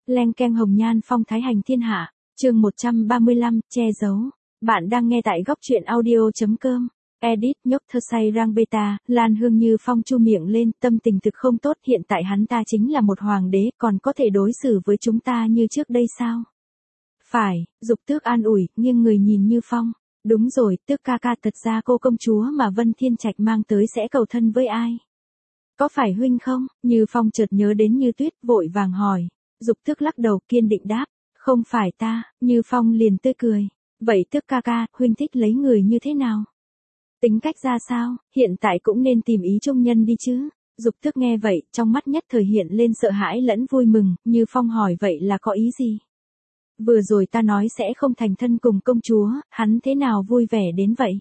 Leng keng hồng nhan phong thái hành thiên hạ, chương 135, che giấu. Bạn đang nghe tại góc truyện audio.com. Edit nhốc thơ say rang beta, Lan Hương Như Phong chu miệng lên, tâm tình thực không tốt, hiện tại hắn ta chính là một hoàng đế, còn có thể đối xử với chúng ta như trước đây sao? Phải, Dục Tước an ủi, nghiêng người nhìn Như Phong. Đúng rồi, Tước ca ca, thật ra cô công chúa mà Vân Thiên Trạch mang tới sẽ cầu thân với ai? Có phải huynh không? Như Phong chợt nhớ đến Như Tuyết, vội vàng hỏi. Dục Tước lắc đầu, kiên định đáp, không phải ta. Như Phong liền tươi cười. Vậy Tước ca ca, huynh thích lấy người như thế nào? Tính cách ra sao, hiện tại cũng nên tìm ý trung nhân đi chứ. Dục Tước nghe vậy, trong mắt nhất thời hiện lên sợ hãi lẫn vui mừng. Như Phong hỏi vậy là có ý gì? Vừa rồi ta nói sẽ không thành thân cùng công chúa, hắn thế nào vui vẻ đến vậy?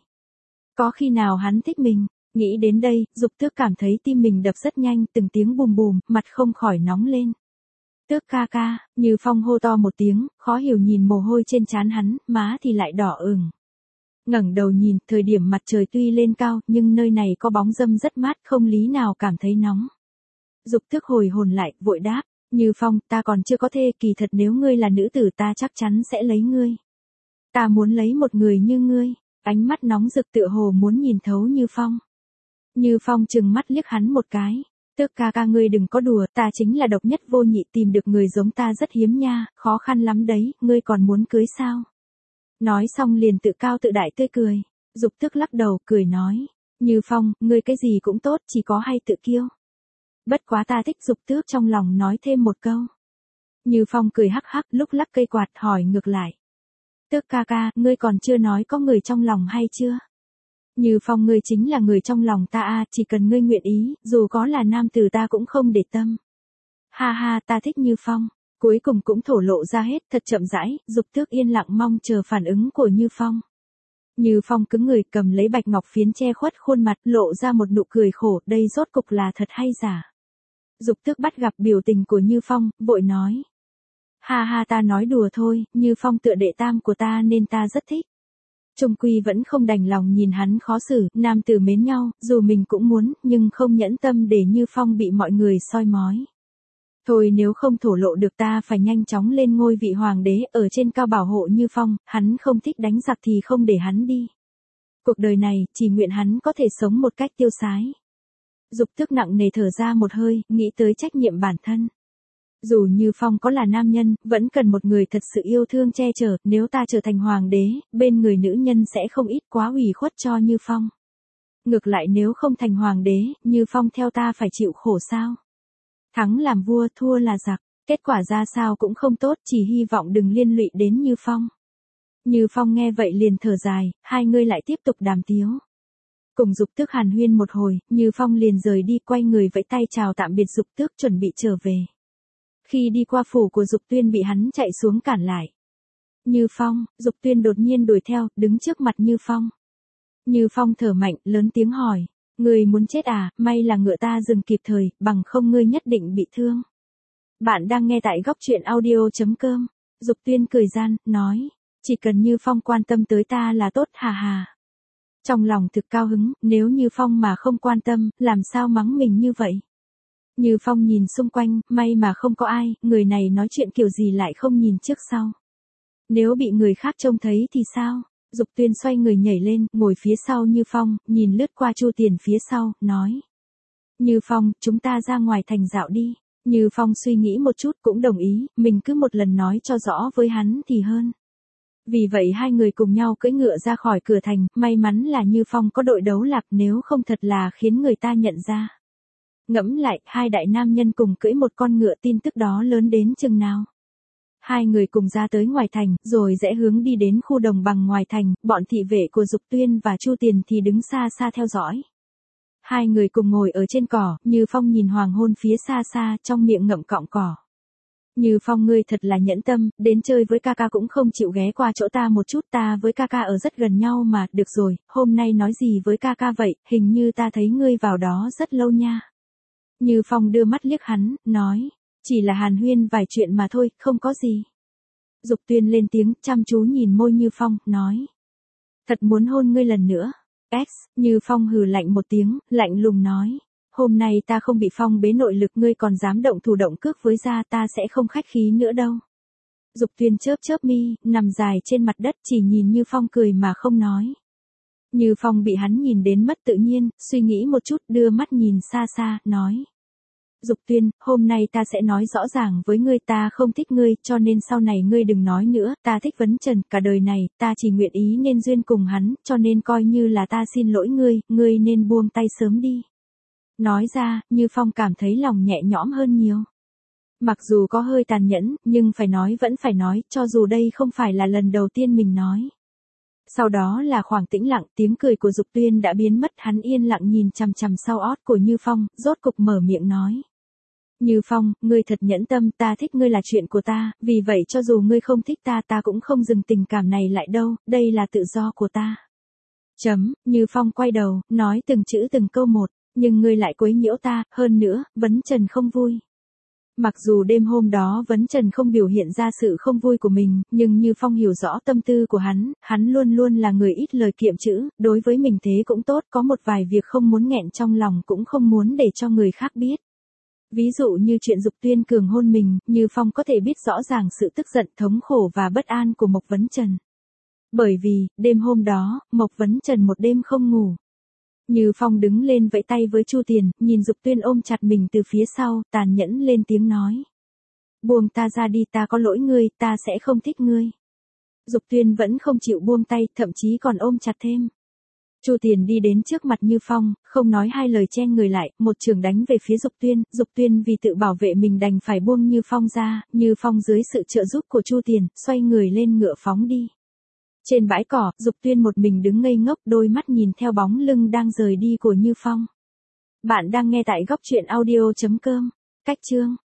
Có khi nào hắn thích mình? Nghĩ đến đây, Dục Tước cảm thấy tim mình đập rất nhanh, từng tiếng bùm bùm, mặt không khỏi nóng lên. Tước ca ca, Như Phong hô to một tiếng, khó hiểu nhìn mồ hôi trên trán hắn, má thì lại đỏ ửng. Ngẩng đầu nhìn, thời điểm mặt trời tuy lên cao, nhưng nơi này có bóng râm rất mát, không lý nào cảm thấy nóng. Dục Tước hồi hồn lại, vội đáp, Như Phong, ta còn chưa có thê, kỳ thật nếu ngươi là nữ tử ta chắc chắn sẽ lấy ngươi. Ta muốn lấy một người như ngươi. Ánh mắt nóng rực tựa hồ muốn nhìn thấu Như Phong. Như Phong trừng mắt liếc hắn một cái. Tước ca ca ngươi đừng có đùa, ta chính là độc nhất vô nhị, tìm được người giống ta rất hiếm nha, khó khăn lắm đấy, ngươi còn muốn cưới sao? Nói xong liền tự cao tự đại tươi cười. Dục Tước lắc đầu, cười nói. Như Phong, ngươi cái gì cũng tốt, chỉ có hay tự kiêu. Bất quá ta thích. Dục Tước trong lòng nói thêm một câu. Như Phong cười hắc hắc, lúc lắc cây quạt hỏi ngược lại. Tước ca ca, ngươi còn chưa nói có người trong lòng hay chưa? Như Phong, ngươi chính là người trong lòng ta a, chỉ cần ngươi nguyện ý, dù có là nam tử ta cũng không để tâm. Ha ha, ta thích Như Phong. Cuối cùng cũng thổ lộ ra hết, thật chậm rãi. Dục Tước yên lặng mong chờ phản ứng của Như Phong. Như Phong cứng người, cầm lấy bạch ngọc phiến che khuất khuôn mặt, lộ ra một nụ cười khổ, đây rốt cục là thật hay giả? Dục Tước bắt gặp biểu tình của Như Phong, vội nói. Ha ha, ta nói đùa thôi, Như Phong tựa đệ tam của ta nên ta rất thích. Trung quy vẫn không đành lòng nhìn hắn khó xử, nam tử mến nhau, dù mình cũng muốn, nhưng không nhẫn tâm để Như Phong bị mọi người soi mói. Thôi nếu không thổ lộ được ta phải nhanh chóng lên ngôi vị hoàng đế, ở trên cao bảo hộ Như Phong, hắn không thích đánh giặc thì không để hắn đi. Cuộc đời này, chỉ nguyện hắn có thể sống một cách tiêu sái. Dục Tước nặng nề thở ra một hơi, nghĩ tới trách nhiệm bản thân. Dù Như Phong có là nam nhân, vẫn cần một người thật sự yêu thương che chở, nếu ta trở thành hoàng đế, bên người nữ nhân sẽ không ít quá ủy khuất cho Như Phong. Ngược lại nếu không thành hoàng đế, Như Phong theo ta phải chịu khổ sao? Thắng làm vua, thua là giặc, kết quả ra sao cũng không tốt, chỉ hy vọng đừng liên lụy đến Như Phong. Như Phong nghe vậy liền thở dài, hai người lại tiếp tục đàm tiếu. Cùng Dục Tước hàn huyên một hồi, Như Phong liền rời đi, quay người vẫy tay chào tạm biệt Dục Tước, chuẩn bị trở về. Khi đi qua phủ của Dục Tuyên bị hắn chạy xuống cản lại. Như Phong, Dục Tuyên đột nhiên đuổi theo, đứng trước mặt Như Phong. Như Phong thở mạnh, lớn tiếng hỏi, ngươi muốn chết à, may là ngựa ta dừng kịp thời, bằng không ngươi nhất định bị thương. Bạn đang nghe tại góc truyện audio.com. Dục Tuyên cười gian, nói, chỉ cần Như Phong quan tâm tới ta là tốt, hà hà. Trong lòng thực cao hứng, nếu Như Phong mà không quan tâm, làm sao mắng mình như vậy? Như Phong nhìn xung quanh, may mà không có ai, người này nói chuyện kiểu gì lại không nhìn trước sau. Nếu bị người khác trông thấy thì sao? Dục Tuyên xoay người nhảy lên, ngồi phía sau Như Phong, nhìn lướt qua Chu Tiền phía sau, nói. Như Phong, chúng ta ra ngoài thành dạo đi. Như Phong suy nghĩ một chút cũng đồng ý, mình cứ một lần nói cho rõ với hắn thì hơn. Vì vậy hai người cùng nhau cưỡi ngựa ra khỏi cửa thành, may mắn là Như Phong có đội đấu lạc, nếu không thật là khiến người ta nhận ra. Ngẫm lại, hai đại nam nhân cùng cưỡi một con ngựa, tin tức đó lớn đến chừng nào. Hai người cùng ra tới ngoài thành, rồi rẽ hướng đi đến khu đồng bằng ngoài thành, bọn thị vệ của Dục Tuyên và Chu Tiền thì đứng xa xa theo dõi. Hai người cùng ngồi ở trên cỏ, Như Phong nhìn hoàng hôn phía xa xa, trong miệng ngậm cọng cỏ. Như Phong, ngươi thật là nhẫn tâm, đến chơi với ca ca cũng không chịu ghé qua chỗ ta một chút, ta với ca ca ở rất gần nhau mà, được rồi, hôm nay nói gì với ca ca vậy, hình như ta thấy ngươi vào đó rất lâu nha. Như Phong đưa mắt liếc hắn, nói, chỉ là hàn huyên vài chuyện mà thôi, không có gì. Dục Tuyên lên tiếng, chăm chú nhìn môi Như Phong, nói, thật muốn hôn ngươi lần nữa. Như Phong hừ lạnh một tiếng, lạnh lùng nói, hôm nay ta không bị phong bế nội lực, ngươi còn dám động thủ động cước với gia, ta sẽ không khách khí nữa đâu. Dục Tuyên chớp chớp mi, nằm dài trên mặt đất chỉ nhìn Như Phong cười mà không nói. Như Phong bị hắn nhìn đến mất tự nhiên, suy nghĩ một chút, đưa mắt nhìn xa xa, nói. Dục Tuyên, hôm nay ta sẽ nói rõ ràng với ngươi, ta không thích ngươi, cho nên sau này ngươi đừng nói nữa, ta thích Vấn Trần, cả đời này, ta chỉ nguyện ý nên duyên cùng hắn, cho nên coi như là ta xin lỗi ngươi nên buông tay sớm đi. Nói ra, Như Phong cảm thấy lòng nhẹ nhõm hơn nhiều. Mặc dù có hơi tàn nhẫn, nhưng phải nói vẫn phải nói, cho dù đây không phải là lần đầu tiên mình nói. Sau đó là khoảng tĩnh lặng, tiếng cười của Dục Tuyên đã biến mất, hắn yên lặng nhìn chằm chằm sau ót của Như Phong, rốt cục mở miệng nói. Như Phong, ngươi thật nhẫn tâm, ta thích ngươi là chuyện của ta, vì vậy cho dù ngươi không thích ta, ta cũng không dừng tình cảm này lại đâu, đây là tự do của ta. Như Phong quay đầu, nói từng chữ từng câu một, nhưng ngươi lại quấy nhiễu ta, hơn nữa, Vấn Trần không vui. Mặc dù đêm hôm đó Vấn Trần không biểu hiện ra sự không vui của mình, nhưng Như Phong hiểu rõ tâm tư của hắn luôn luôn là người ít lời kiệm chữ, đối với mình thế cũng tốt, có một vài việc không muốn nghẹn trong lòng cũng không muốn để cho người khác biết. Ví dụ như chuyện Dục Tuyên cường hôn mình, Như Phong có thể biết rõ ràng sự tức giận, thống khổ và bất an của Mộc Vấn Trần. Bởi vì, đêm hôm đó, Mộc Vấn Trần một đêm không ngủ. Như Phong đứng lên vẫy tay với Chu Tiền, nhìn Dục Tuyên ôm chặt mình từ phía sau, tàn nhẫn lên tiếng nói. Buông ta ra đi, ta có lỗi ngươi, ta sẽ không thích ngươi. Dục Tuyên vẫn không chịu buông tay, thậm chí còn ôm chặt thêm. Chu Tiền đi đến trước mặt Như Phong, không nói hai lời chen người lại, một chưởng đánh về phía Dục Tuyên vì tự bảo vệ mình đành phải buông Như Phong ra, Như Phong dưới sự trợ giúp của Chu Tiền, xoay người lên ngựa phóng đi. Trên bãi cỏ, Dục Tuyên một mình đứng ngây ngốc, đôi mắt nhìn theo bóng lưng đang rời đi của Như Phong. Bạn đang nghe tại góc truyện audio.com. Cách chương